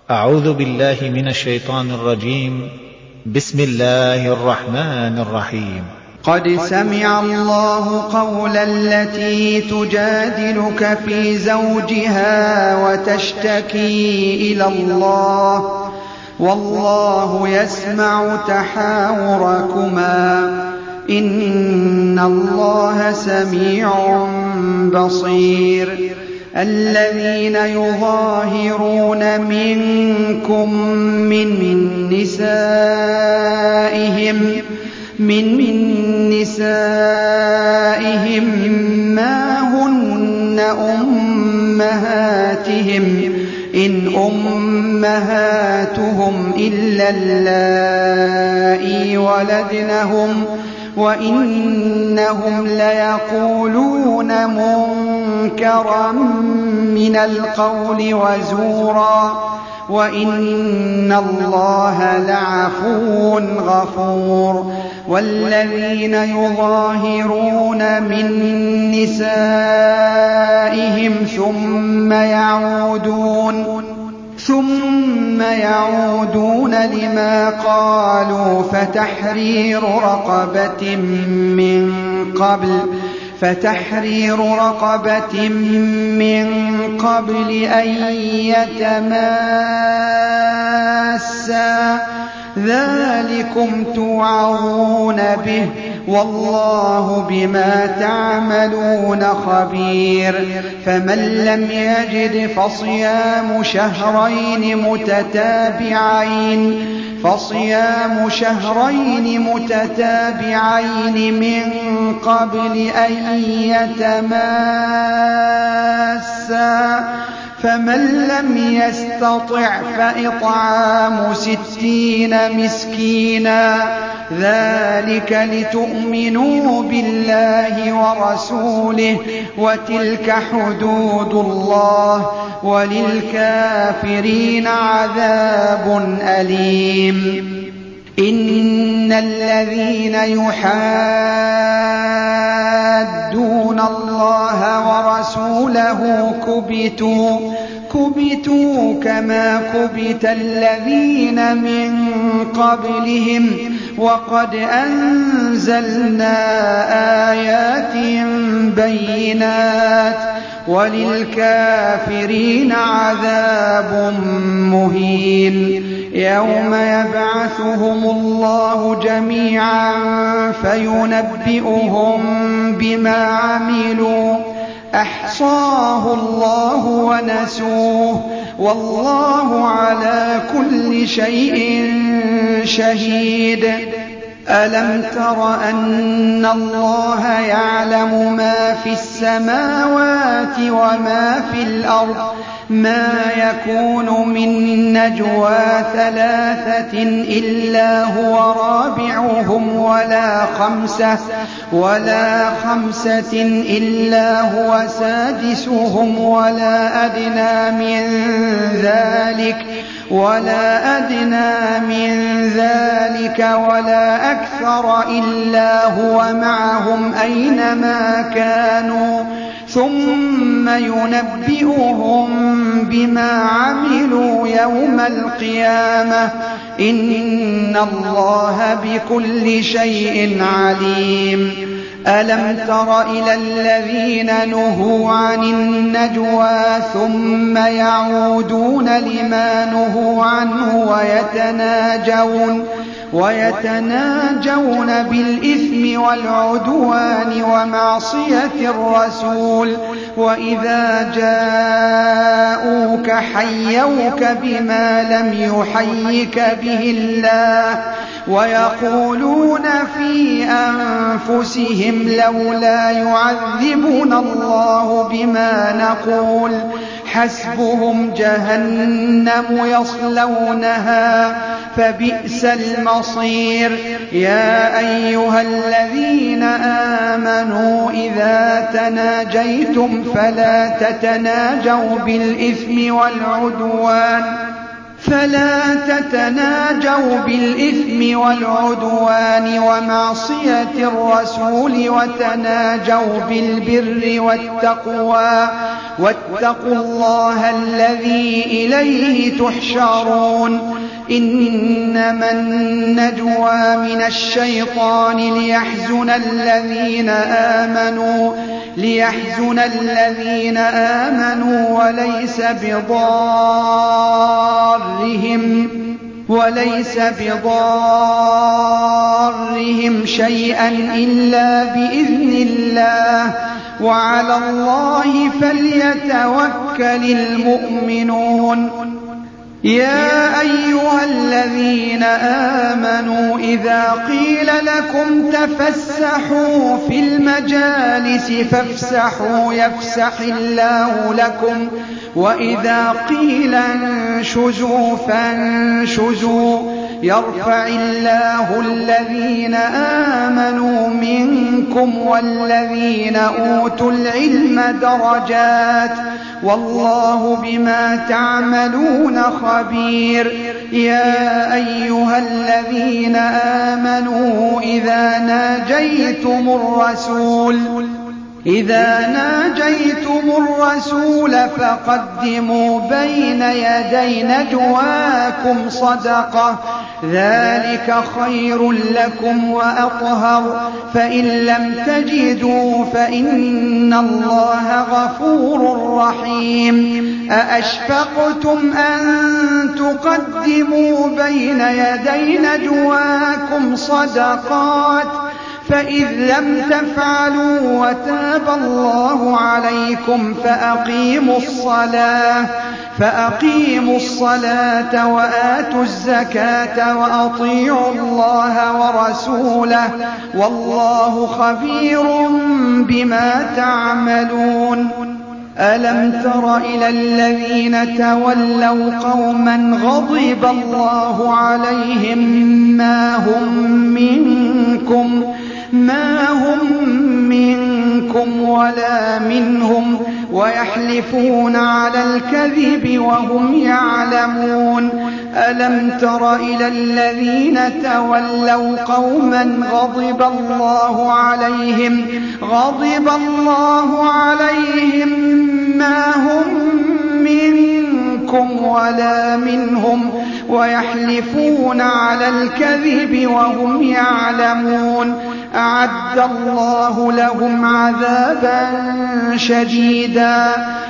أعوذ بالله من الشيطان الرجيم. بسم الله الرحمن الرحيم. قد سمع الله قول التي تجادلك في زوجها وتشتكي إلى الله والله يسمع تحاوركما إن الله سميع بصير. الذين يظاهرون منكم من نسائهم ما هن أمهاتهم إن أمهاتهم إلا اللائي ولدنهم وإنهم ليقولون منكرا من القول وزورا وإن الله لعفو غفور. والذين يظاهرون من نسائهم ثم يعودون لما قالوا فتحرير رقبة من قبل أن يتماسا ذلكم توعظون به والله بما تعملون خبير. فمن لم يجد فصيام شهرين متتابعين من قبل أن يتماسا فمن لم يستطع فإطعام 60 مسكينا ذلك لتؤمنوا بالله ورسوله وتلك حدود الله وللكافرين عذاب أليم. إن الذين يحادون الله ورسوله كبتوا كما كبت الذين من قبلهم وقد أنزلنا آيات بينات وللكافرين عذاب مهين. يوم يبعثهم الله جميعا فينبئهم بما عملوا أحصاه الله ونسوه والله على كل شيء شهيد. ألم تر أن الله يعلم ما في السماوات وما في الأرض ما يكون من نجوى 3 إلا هو رابعهم ولا خمسة إلا هو سادسهم ولا أدنى من ذلك ولا أكثر إلا هو معهم أينما كانوا ثم ينبئهم بما عملوا يوم القيامة إن الله بكل شيء عليم. ألم تر إلى الذين نهوا عن النجوى ثم يعودون لما نهوا عنه ويتناجون بالإثم والعدوان ومعصية الرسول وإذا جاءوك حيوك بما لم يحيك به الله ويقولون في أنفسهم لولا يعذبنا الله بما نقول حسبهم جهنم يصلونها فبئس المصير. يا أيها الذين آمنوا إذا تناجيتم فلا تتناجوا بالإثم والعدوان ومعصية الرسول وتناجوا بالبر والتقوى واتقوا الله الذي إليه تحشرون إنما النجوى من الشيطان ليحزن الذين آمنوا وليس بضارهم شيئا إلا بإذن الله وعلى الله فليتوكل المؤمنون يا أيها الذين آمنوا إذا قيل لكم تفسحوا في المجالس فافسحوا يفسح الله لكم وإذا قيل انشزوا فانشزوا يرفع الله الذين آمنوا منكم والذين أوتوا العلم درجات والله بما تعملون خبير يا أيها الذين آمنوا إذا ناجيتم الرسول فقدموا بين يدي نجواكم صدقة ذلك خير لكم وأطهر فإن لم تجدوا فإن الله غفور رحيم أأشفقتم أن تقدموا بين يدي نجواكم صدقات فإذ لم تفعلوا وتاب الله عليكم فأقيموا الصلاة وآتوا الزكاة وأطيعوا الله ورسوله والله خبير بما تعملون ألم تر إلى الذين تولوا قوما غضب الله عليهم ما هم منكم ولا منهم ويحلفون على الكذب وهم يعلمون ألم تر إلى الذين تولوا قوما غضب الله عليهم ما هم منكم ولا منهم ويحلفون على الكذب وهم يعلمون أعد الله لهم عذابا شديدا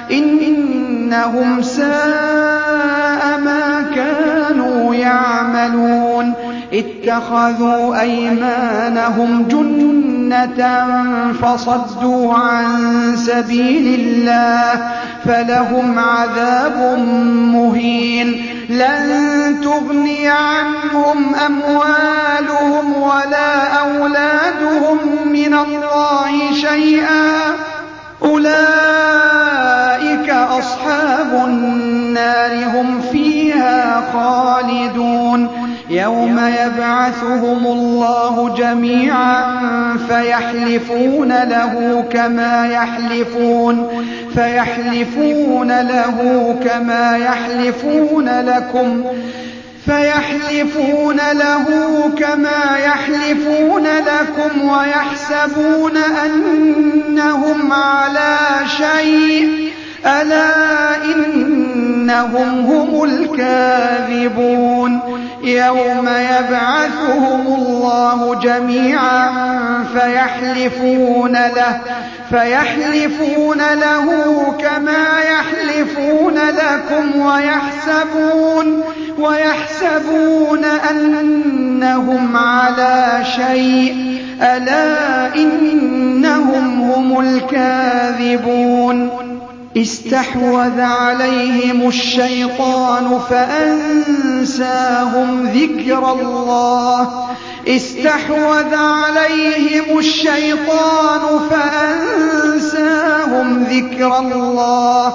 إنهم ساء ما كانوا يعملون اتخذوا أيمانهم جنة فصدوا عن سبيل الله فلهم عذاب مهين لن تغني عنهم أموالهم ولا أولادهم من الله شيئا أولئك أصحاب النار هم فيها خالدون يوم يبعثهم الله جميعا فيحلفون له كما يحلفون لكم ويحسبون أنهم على شيء ألا إنهم هم الكاذبون يوم يبعثهم الله جميعا فيحلفون له كما يحلفون لكم ويحسبون أنهم على شيء ألا إنهم هم الكاذبون استحوذ عليهم الشيطان فأنساهم ذكر الله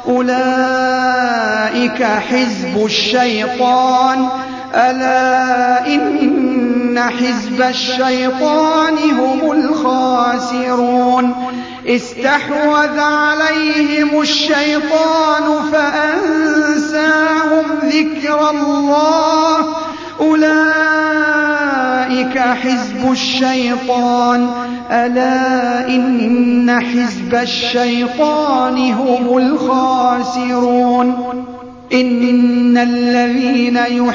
أولئك حزب الشيطان ألا إن حزب الشيطان هم الخاسرون استحوذ عليهم الشيطان فأنساهم ذكر الله أولئك حزب الشيطان ألا إن حزب الشيطان هم الخاسرون إن الذين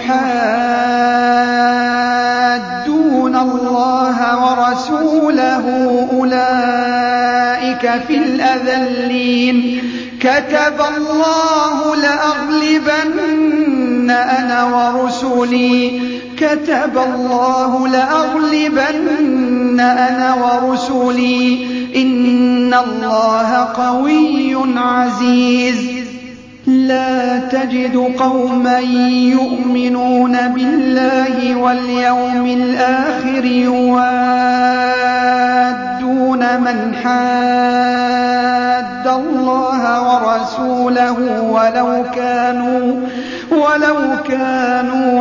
يحادون الله ورسوله أولئك في الأذلين كتب الله لأغلبن أنا ورسلي إن الله قوي عزيز لا تجد قوما يؤمنون بالله واليوم الآخر يوادون من حاد الله ورسوله ولو كانوا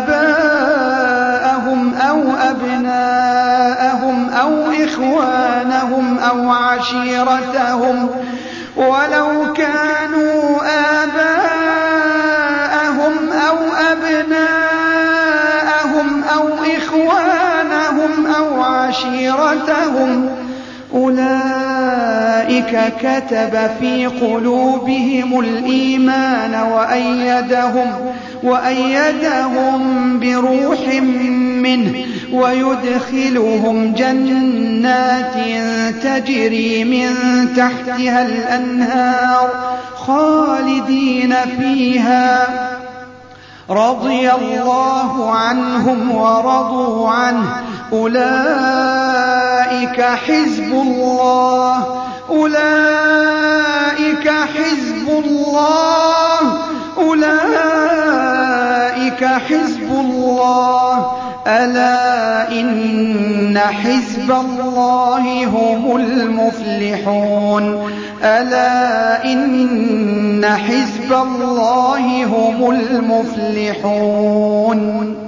آباءهم أو أبناءهم أو إخوانهم أو عشيرتهم أولئك كتب في قلوبهم الإيمان وأيدهم بروح منه ويدخلهم جنات تجري من تحتها الأنهار خالدين فيها رضي الله عنهم ورضوا عنه أولئك حزب الله ألا إن حزب الله هم المفلحون